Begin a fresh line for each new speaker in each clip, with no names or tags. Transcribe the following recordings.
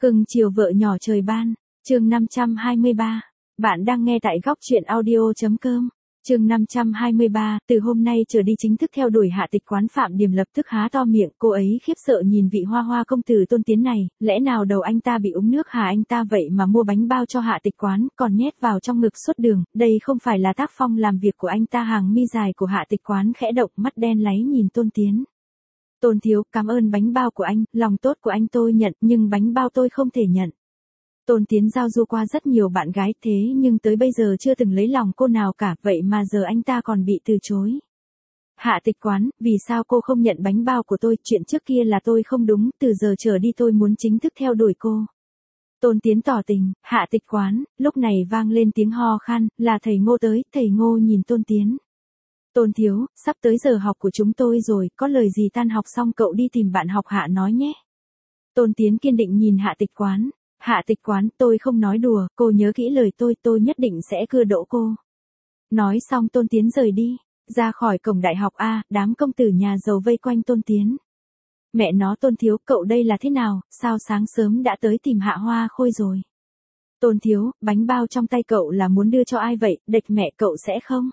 Cưng chiều vợ nhỏ trời ban, chương 523. Bạn đang nghe tại góc truyện audio.com. Chương 523, từ hôm nay trở đi chính thức theo đuổi Hạ Tịch Quán. Phạm Điềm lập tức há to miệng, cô ấy khiếp sợ nhìn vị hoa hoa công tử Tôn Tiến này, lẽ nào đầu anh ta bị uống nước hả? Anh ta vậy mà mua bánh bao cho Hạ Tịch Quán, còn nhét vào trong ngực suốt đường, đây không phải là tác phong làm việc của anh ta. Hàng mi dài của Hạ Tịch Quán khẽ động, mắt đen láy nhìn Tôn Tiến. Tôn thiếu, cảm ơn bánh bao của anh, lòng tốt của anh tôi nhận, nhưng bánh bao tôi không thể nhận. Tôn Tiến giao du qua rất nhiều bạn gái, thế nhưng tới bây giờ chưa từng lấy lòng cô nào cả, vậy mà giờ anh ta còn bị từ chối. Hạ Tịch Quán, vì sao cô không nhận bánh bao của tôi? Chuyện trước kia là tôi không đúng, từ giờ trở đi tôi muốn chính thức theo đuổi cô. Tôn Tiến tỏ tình. Hạ Tịch Quán, lúc này vang lên tiếng ho khan, là thầy Ngô tới. Thầy Ngô nhìn Tôn Tiến. Tôn thiếu, sắp tới giờ học của chúng tôi rồi, có lời gì tan học xong cậu đi tìm bạn học Hạ nói nhé. Tôn Tiến kiên định nhìn Hạ Tịch Quán. Hạ Tịch Quán, tôi không nói đùa, cô nhớ kỹ lời tôi nhất định sẽ cưa đỗ cô. Nói xong Tôn Tiến rời đi, ra khỏi cổng đại học. Đám công tử nhà giàu vây quanh Tôn Tiến. Mẹ nó, Tôn thiếu, cậu đây là thế nào, sao sáng sớm đã tới tìm Hạ Hoa Khôi rồi? Tôn thiếu, bánh bao trong tay cậu là muốn đưa cho ai vậy, địch mẹ cậu sẽ không?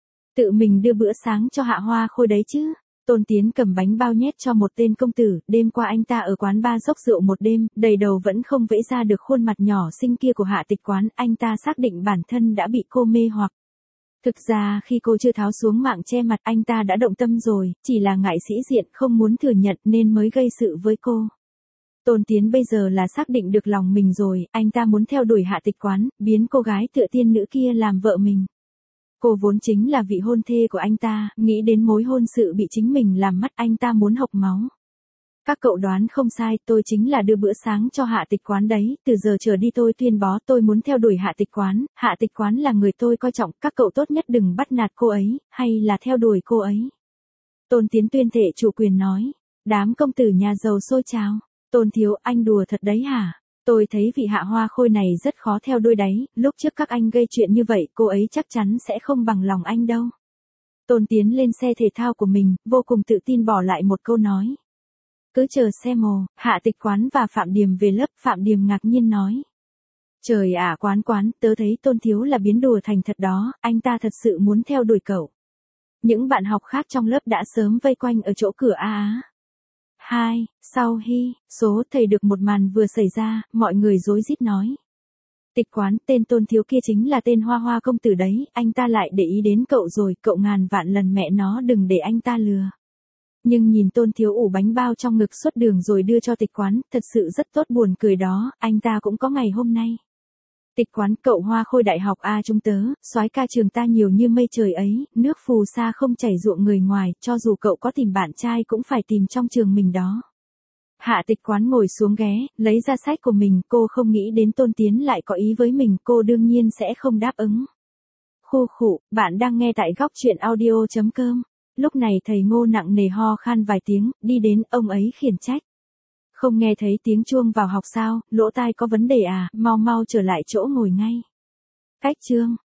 Tự mình đưa bữa sáng cho Hạ Hoa Khôi đấy chứ. Tôn Tiến cầm bánh bao nhét cho một tên công tử, đêm qua anh ta ở quán bar dốc rượu một đêm, đầy đầu vẫn không vẽ ra được khuôn mặt nhỏ xinh kia của Hạ Tịch Quán, anh ta xác định bản thân đã bị cô mê hoặc. Thực ra khi cô chưa tháo xuống mạng che mặt, anh ta đã động tâm rồi, chỉ là ngại sĩ diện không muốn thừa nhận nên mới gây sự với cô. Tôn Tiến bây giờ là xác định được lòng mình rồi, anh ta muốn theo đuổi Hạ Tịch Quán, biến cô gái tựa tiên nữ kia làm vợ mình. Cô vốn chính là vị hôn thê của anh ta, nghĩ đến mối hôn sự bị chính mình làm mất, anh ta muốn hộc máu. Các cậu đoán không sai, tôi chính là đưa bữa sáng cho Hạ Tịch Quán đấy, từ giờ trở đi tôi tuyên bố tôi muốn theo đuổi Hạ Tịch Quán, Hạ Tịch Quán là người tôi coi trọng, các cậu tốt nhất đừng bắt nạt cô ấy, hay là theo đuổi cô ấy. Tôn Tiến tuyên thệ chủ quyền nói, đám công tử nhà giàu xôi trào. Tôn thiếu, anh đùa thật đấy hả? Tôi thấy vị Hạ Hoa Khôi này rất khó theo đuôi đấy, lúc trước các anh gây chuyện như vậy, cô ấy chắc chắn sẽ không bằng lòng anh đâu. Tôn Tiến lên xe thể thao của mình, vô cùng tự tin bỏ lại một câu nói. Cứ chờ xem ồ. Hạ Tịch Quán và Phạm Điềm về lớp. Phạm Điềm ngạc nhiên nói. Trời ạ, Quán, tớ thấy Tôn thiếu là biến đùa thành thật đó, anh ta thật sự muốn theo đuổi cậu. Những bạn học khác trong lớp đã sớm vây quanh ở chỗ cửa. Sau số thầy được một màn vừa xảy ra, mọi người rối rít nói. Tịch Quán, tên Tôn thiếu kia chính là tên Hoa Hoa công tử đấy, anh ta lại để ý đến cậu rồi, cậu ngàn vạn lần mẹ nó đừng để anh ta lừa. Nhưng nhìn Tôn thiếu ủ bánh bao trong ngực suốt đường rồi đưa cho Tịch Quán, thật sự rất tốt, buồn cười đó, anh ta cũng có ngày hôm nay. Tịch Quán, cậu Hoa Khôi đại học chúng tớ, soái ca trường ta nhiều như mây trời ấy, nước phù sa không chảy ruộng người ngoài, cho dù cậu có tìm bạn trai cũng phải tìm trong trường mình đó. Hạ Tịch Quán ngồi xuống ghé, lấy ra sách của mình, cô không nghĩ đến Tôn Tiến lại có ý với mình, cô đương nhiên sẽ không đáp ứng. Bạn đang nghe tại góc truyện audio.com. Lúc này thầy Ngô nặng nề ho khan vài tiếng, đi đến, ông ấy khiển trách. Không nghe thấy tiếng chuông vào học sao, lỗ tai có vấn đề à, mau trở lại chỗ ngồi ngay. Cách chương.